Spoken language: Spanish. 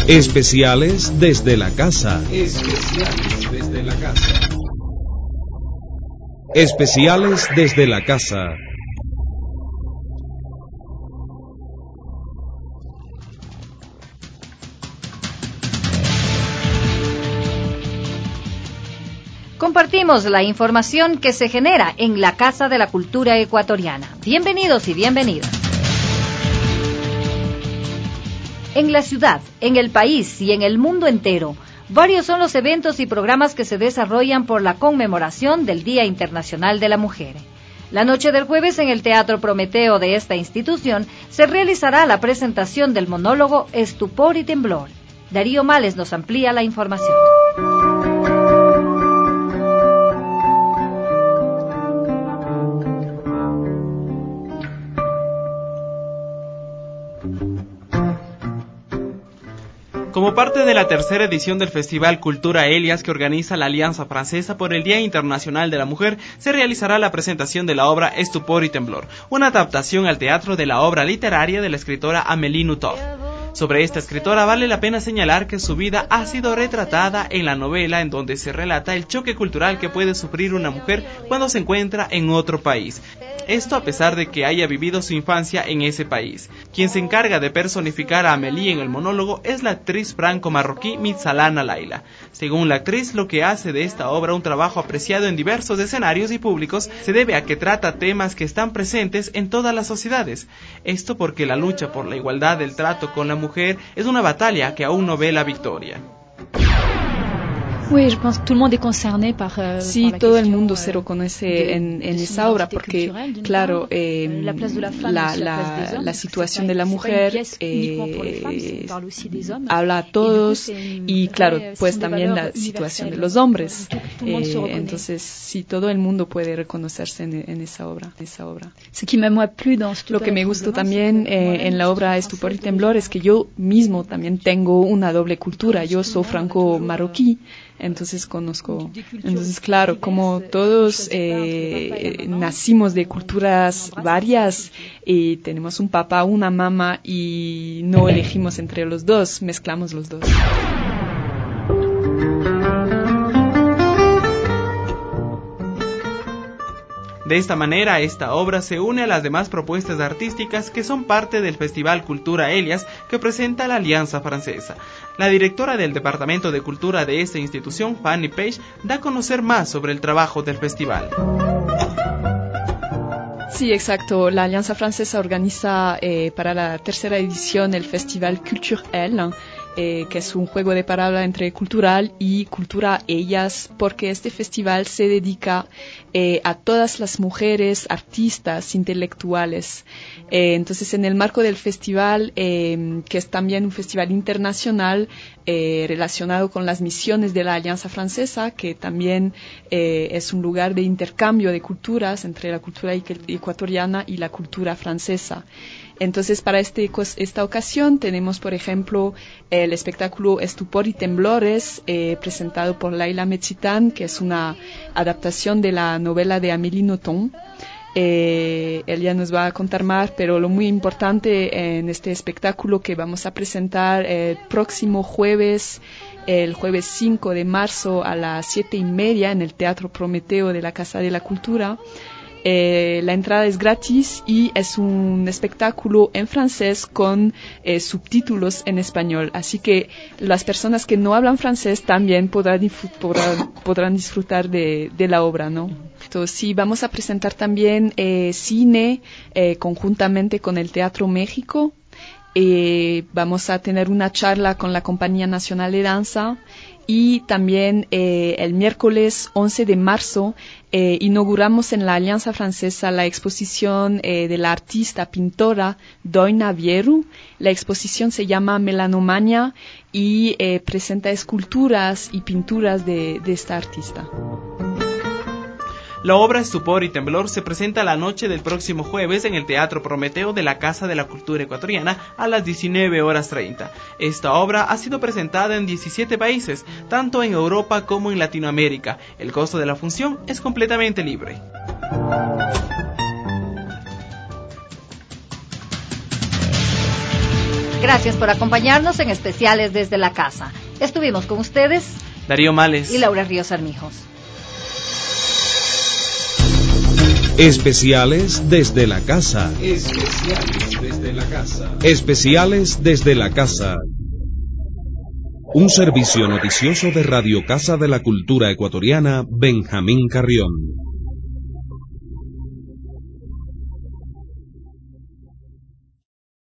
Especiales desde la casa. Especiales desde la casa. Especiales desde la casa. Compartimos la información que se genera en la Casa de la Cultura Ecuatoriana. Bienvenidos y bienvenidas. En la ciudad, en el país y en el mundo entero, varios son los eventos y programas que se desarrollan por la conmemoración del Día Internacional de la Mujer. La noche del jueves en el Teatro Prometeo de esta institución se realizará la presentación del monólogo Estupor y Temblor. Darío Males nos amplía la información. Como parte de la tercera edición del Festival Cultura Elias que organiza la Alianza Francesa por el Día Internacional de la Mujer, se realizará la presentación de la obra Estupor y Temblor, una adaptación al teatro de la obra literaria de la escritora Amélie Nothomb. Sobre esta escritora vale la pena señalar que su vida ha sido retratada en la novela, en donde se relata el choque cultural que puede sufrir una mujer cuando se encuentra en otro país. Esto a pesar de que haya vivido su infancia en ese país. Quien se encarga de personificar a Amélie en el monólogo es la actriz franco-marroquí Mitsalana Laila. Según la actriz, lo que hace de esta obra un trabajo apreciado en diversos escenarios y públicos se debe a que trata temas que están presentes en todas las sociedades. Esto porque la lucha por la igualdad del trato con la mujer es una batalla que aún no ve la victoria. Sí, todo el mundo se reconoce en esa obra porque, claro, la situación de la mujer habla a todos y, claro, pues también la situación de los hombres. Entonces, sí, todo el mundo puede reconocerse en esa obra. Lo que me gustó también en la obra Estupor y Temblor es que yo mismo también tengo una doble cultura. Yo soy franco-marroquí. Entonces conozco, claro, como todos nacimos de culturas varias y tenemos un papá, una mamá y no elegimos entre los dos, mezclamos los dos. De esta manera, esta obra se une a las demás propuestas artísticas que son parte del Festival Cultura Elias que presenta la Alianza Francesa. La directora del Departamento de Cultura de esta institución, Fanny Page, da a conocer más sobre el trabajo del festival. Sí, exacto. La Alianza Francesa organiza para la tercera edición el Festival Culture Elle, que es un juego de palabras entre cultural y cultura ellas, porque este festival se dedica a todas las mujeres artistas intelectuales. Entonces, en el marco del festival, que es también un festival internacional relacionado con las misiones de la Alianza Francesa, que también es un lugar de intercambio de culturas entre la cultura ecuatoriana y la cultura francesa. Entonces, para esta ocasión tenemos, por ejemplo, el espectáculo Estupor y Temblores, presentado por Laila Metzitán, que es una adaptación de la novela de Amélie Nothomb. Ella nos va a contar más, pero lo muy importante en este espectáculo que vamos a presentar el próximo jueves, el jueves 5 de marzo a las 7:30 en el Teatro Prometeo de la Casa de la Cultura. La entrada es gratis y es un espectáculo en francés con subtítulos en español, así que las personas que no hablan francés también podrán disfrutar de la obra, ¿no? Entonces, sí, vamos a presentar también cine conjuntamente con el Teatro México. Vamos a tener una charla con la Compañía Nacional de Danza. Y también el miércoles 11 de marzo inauguramos en la Alianza Francesa la exposición de la artista pintora Doina Vieru. La exposición se llama Melanomania y presenta esculturas y pinturas de esta artista. La obra Estupor y Temblor se presenta la noche del próximo jueves en el Teatro Prometeo de la Casa de la Cultura Ecuatoriana a las 19:30. Esta obra ha sido presentada en 17 países, tanto en Europa como en Latinoamérica. El costo de la función es completamente libre. Gracias por acompañarnos en Especiales desde la Casa. Estuvimos con ustedes Darío Males y Laura Ríos Armijos. Especiales desde la Casa. Especiales desde la casa. Especiales desde la Casa. Un servicio noticioso de Radio Casa de la Cultura Ecuatoriana, Benjamín Carrión.